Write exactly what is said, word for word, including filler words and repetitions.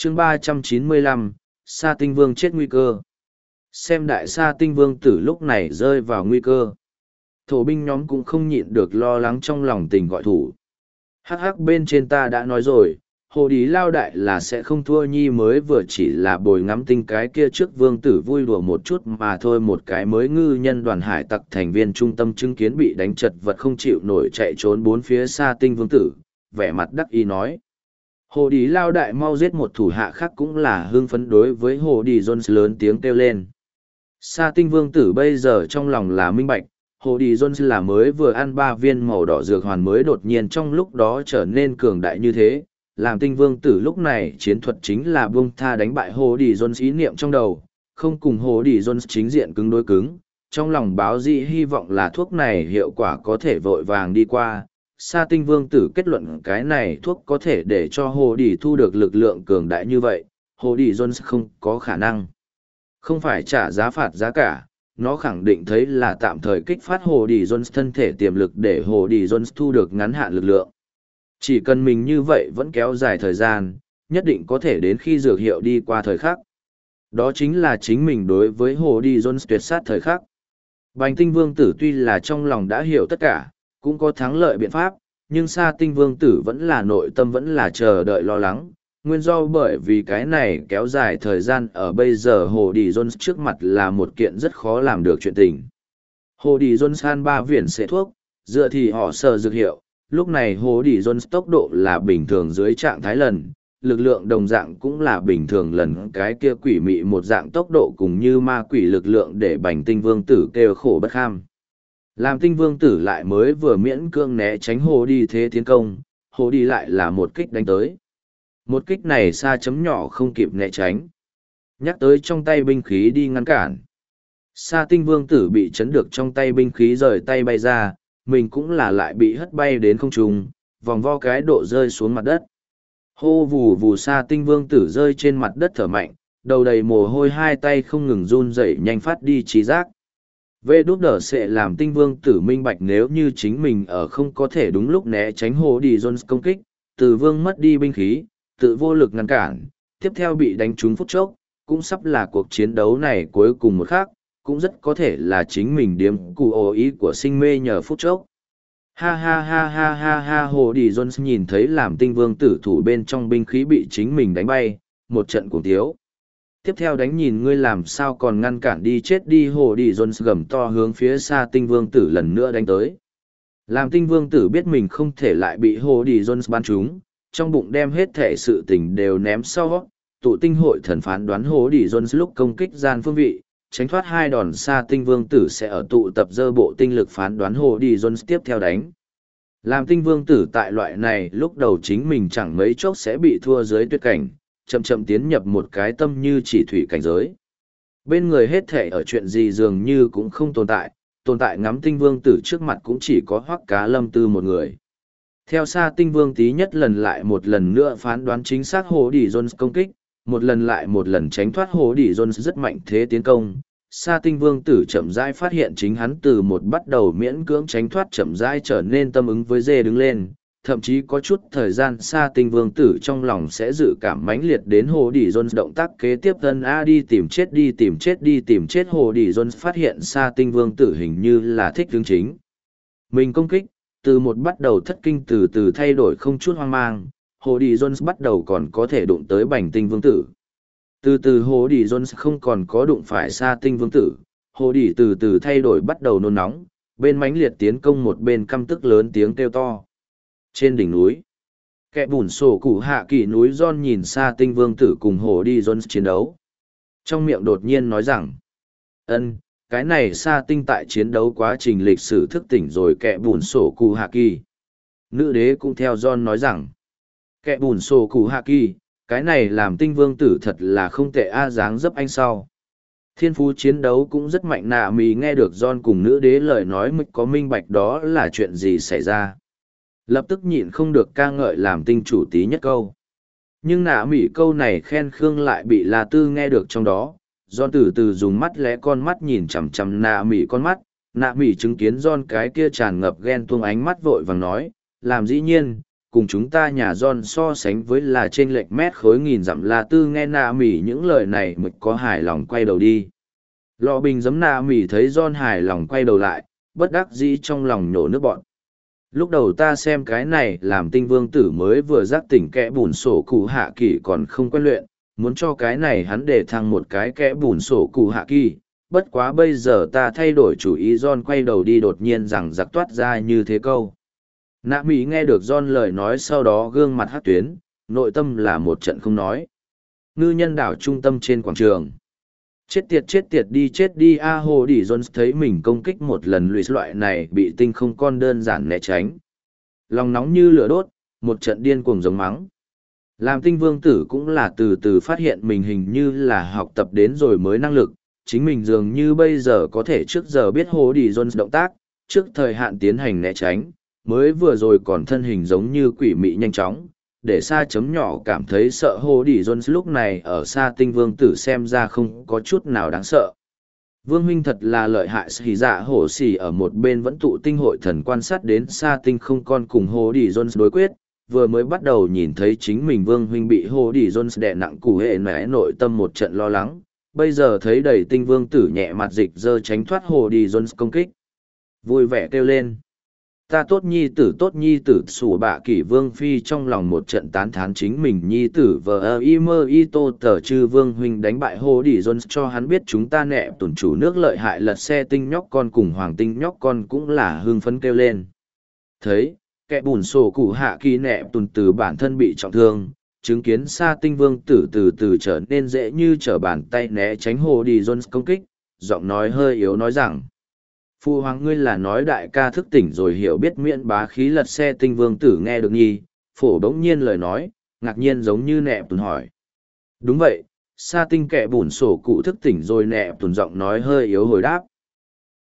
chương ba trăm chín mươi lăm, Sa Tinh Vương chết nguy cơ. Xem đại Sa Tinh Vương tử lúc này rơi vào nguy cơ. Thổ binh nhóm cũng không nhịn được lo lắng trong lòng tình gọi thủ. Hắc hắc bên trên ta đã nói rồi, hồ đi lao đại là sẽ không thua nhi, mới vừa chỉ là bồi ngắm tinh cái kia trước vương tử vui đùa một chút mà thôi. Một cái mới ngư nhân đoàn hải tặc thành viên trung tâm chứng kiến bị đánh chật vật không chịu nổi chạy trốn bốn phía Sa Tinh Vương tử, vẻ mặt đắc ý nói. Hồ đi lao đại mau giết một thủ hạ khác cũng là hưng phấn đối với hồ đi Jones lớn tiếng kêu lên. Sa Tinh Vương tử bây giờ trong lòng là minh bạch, hồ đi Jones là mới vừa ăn ba viên màu đỏ dược hoàn mới đột nhiên trong lúc đó trở nên cường đại như thế. Làm Tinh Vương tử lúc này chiến thuật chính là buông tha đánh bại hồ đi Jones ý niệm trong đầu, không cùng hồ đi Jones chính diện cứng đối cứng. Trong lòng báo dị hy vọng là thuốc này hiệu quả có thể vội vàng đi qua. Sa Tinh Vương tử kết luận cái này thuốc có thể để cho hồ đi thu được lực lượng cường đại như vậy, hồ đi Jones không có khả năng. Không phải trả giá phạt giá cả, nó khẳng định thấy là tạm thời kích phát hồ đi Jones thân thể tiềm lực để hồ đi Jones thu được ngắn hạn lực lượng. Chỉ cần mình như vậy vẫn kéo dài thời gian, nhất định có thể đến khi dược hiệu đi qua thời khắc. Đó chính là chính mình đối với hồ đi Jones tuyệt sát thời khắc. Bành Tinh Vương tử tuy là trong lòng đã hiểu tất cả, cũng có thắng lợi biện pháp, nhưng Sa Tinh Vương tử vẫn là nội tâm vẫn là chờ đợi lo lắng. Nguyên do bởi vì cái này kéo dài thời gian ở bây giờ hồ đi Jones trước mặt là một kiện rất khó làm được chuyện tình. Hồ đi Jones ăn ba viên xệ thuốc, dựa thì họ sờ dược hiệu, lúc này hồ đi Jones tốc độ là bình thường dưới trạng thái lần, lực lượng đồng dạng cũng là bình thường lần, cái kia quỷ mị một dạng tốc độ cùng như ma quỷ lực lượng để Bành Tinh Vương tử kêu khổ bất kham. Làm Tinh Vương tử lại mới vừa miễn cưỡng né tránh hồ đi thế tiến công, hồ đi lại là một kích đánh tới. Một kích này xa chấm nhỏ không kịp né tránh. Nhắc tới trong tay binh khí đi ngăn cản. Sa Tinh Vương tử bị chấn được trong tay binh khí rời tay bay ra, mình cũng là lại bị hất bay đến không trung, vòng vo cái độ rơi xuống mặt đất. Hô vù vù Sa Tinh Vương tử rơi trên mặt đất thở mạnh, đầu đầy mồ hôi, hai tay không ngừng run rẩy nhanh phát đi trí giác. Vê đúp đỡ sẽ làm Tinh Vương tử minh bạch nếu như chính mình ở không có thể đúng lúc né tránh hồ đi Jones công kích, Từ Vương mất đi binh khí, tự vô lực ngăn cản, tiếp theo bị đánh trúng phút chốc, cũng sắp là cuộc chiến đấu này cuối cùng một khắc, cũng rất có thể là chính mình điếm cù ồ ý của sinh mê nhờ phút chốc. Ha ha ha ha ha ha hồ đi Jones nhìn thấy làm Tinh Vương tử thủ bên trong binh khí bị chính mình đánh bay, một trận cuồng tiếu. Tiếp theo đánh nhìn ngươi làm sao còn ngăn cản đi chết đi, hồ đi Jones gầm to hướng phía xa Tinh Vương tử lần nữa đánh tới. Làm Tinh Vương tử biết mình không thể lại bị hồ đi Jones bắn trúng, trong bụng đem hết thể sự tình đều ném sau, tụ tinh hội thần phán đoán hồ đi Jones lúc công kích gian phương vị, tránh thoát hai đòn xa Tinh Vương tử sẽ ở tụ tập dơ bộ tinh lực phán đoán hồ đi Jones tiếp theo đánh. Làm Tinh Vương tử tại loại này lúc đầu chính mình chẳng mấy chốc sẽ bị thua dưới tuyệt cảnh, chậm chậm tiến nhập một cái tâm như chỉ thủy cảnh giới. Bên người hết thể ở chuyện gì dường như cũng không tồn tại, tồn tại ngắm Tinh Vương tử trước mặt cũng chỉ có Hoắc Cá Lâm Tư một người. Theo xa Tinh Vương tí nhất lần lại một lần nữa phán đoán chính xác hồ đi Jones công kích, một lần lại một lần tránh thoát hồ đi Jones rất mạnh thế tiến công. Sa Tinh Vương tử chậm rãi phát hiện chính hắn từ một bắt đầu miễn cưỡng tránh thoát chậm rãi trở nên tâm ứng với dê đứng lên, thậm chí có chút thời gian Sa Tinh Vương tử trong lòng sẽ dự cảm mãnh liệt đến hồ đi Jones động tác kế tiếp thân A đi tìm chết đi tìm chết đi tìm chết hồ đi Jones phát hiện Sa Tinh Vương tử hình như là thích hướng chính. Mình công kích, từ một bắt đầu thất kinh từ từ thay đổi không chút hoang mang, hồ đi Jones bắt đầu còn có thể đụng tới Bành Tinh Vương tử. Từ từ hồ đi Jones không còn có đụng phải Sa Tinh Vương tử, hồ đi từ từ thay đổi bắt đầu nôn nóng, bên mãnh liệt tiến công một bên căm tức lớn tiếng kêu to. Trên đỉnh núi, kẻ bùn sổ cụ hạ kỳ núi John nhìn Sa Tinh Vương tử cùng hồ đi Jones chiến đấu. Trong miệng đột nhiên nói rằng, ân, cái này Sa Tinh tại chiến đấu quá trình lịch sử thức tỉnh rồi kẻ bùn sổ cụ hạ kỳ. Nữ đế cũng theo John nói rằng, kẻ bùn sổ cụ hạ kỳ, cái này làm Tinh Vương tử thật là không tệ a dáng dấp anh sau. Thiên phú chiến đấu cũng rất mạnh, nạ mì nghe được John cùng nữ đế lời nói mịch có minh bạch đó là chuyện gì xảy ra. Lập tức nhịn không được ca ngợi làm tinh chủ tí nhất câu. Nhưng nạ mỉ câu này khen Khương lại bị La Tư nghe được trong đó. John từ từ dùng mắt lẽ con mắt nhìn chằm chằm nạ mỉ con mắt. Nạ mỉ chứng kiến John cái kia tràn ngập ghen tuông ánh mắt vội vàng nói, làm dĩ nhiên, cùng chúng ta nhà John so sánh với là trên lệch mét khối nghìn dặm. La Tư nghe nạ mỉ những lời này mới có hài lòng quay đầu đi. Lọ bình giấm nạ mỉ thấy John hài lòng quay đầu lại, bất đắc dĩ trong lòng nhổ nước bọn. Lúc đầu ta xem cái này làm tinh vương tử mới vừa giác tỉnh kẽ bùn sổ cụ hạ kỳ còn không quen luyện, muốn cho cái này hắn để thăng một cái kẽ bùn sổ cụ hạ kỳ. Bất quá bây giờ ta thay đổi chủ ý. John quay đầu đi đột nhiên rằng giặc toát ra như thế câu. Nạ mỹ nghe được John lời nói sau đó gương mặt hát tuyến, nội tâm là một trận không nói. Ngư nhân đảo trung tâm trên quảng trường. Chết tiệt chết tiệt đi chết đi a hồ đi. John thấy mình công kích một lần lùi loại này bị tinh không con đơn giản né tránh. Lòng nóng như lửa đốt, một trận điên cuồng giống mắng. Làm tinh vương tử cũng là từ từ phát hiện mình hình như là học tập đến rồi mới năng lực. Chính mình dường như bây giờ có thể trước giờ biết hồ đi John động tác, trước thời hạn tiến hành né tránh, mới vừa rồi còn thân hình giống như quỷ mị nhanh chóng, để xa chấm nhỏ cảm thấy sợ. Hồ đi Jones lúc này ở xa tinh vương tử xem ra không có chút nào đáng sợ. Vương huynh thật là lợi hại. Xì dạ hổ xì ở một bên vẫn tụ tinh hội thần quan sát đến xa tinh không con cùng Hồ đi Jones đối quyết, vừa mới bắt đầu nhìn thấy chính mình vương huynh bị Hồ đi Jones đè nặng củ hệ mẽ nội tâm một trận lo lắng, bây giờ thấy đầy tinh vương tử nhẹ mặt dịch dơ tránh thoát Hồ đi Jones công kích. Vui vẻ kêu lên. Ta tốt nhi tử tốt nhi tử. Sủ bạ kỷ vương phi trong lòng một trận tán thán chính mình nhi tử vờ ơ y mơ y tô tờ chư vương huynh đánh bại Hồ đi Jones cho hắn biết chúng ta nẹ tuần chủ nước lợi hại lật xe tinh nhóc con cùng hoàng tinh nhóc con cũng là hưng phấn kêu lên. Thấy, kẻ bùn sổ cụ hạ kỳ nẹ tuần từ bản thân bị trọng thương, chứng kiến xa tinh vương tử từ từ trở nên dễ như trở bàn tay né tránh Hồ đi Jones công kích, giọng nói hơi yếu nói rằng. Phu hoàng ngươi là nói đại ca thức tỉnh rồi hiểu biết miễn bá khí lật xe tinh vương tử nghe được nhi, phổ đống nhiên lời nói, ngạc nhiên giống như nẹ tuần hỏi. Đúng vậy, sa tinh kẻ bùn sổ cụ thức tỉnh rồi nẹ tuần giọng nói hơi yếu hồi đáp.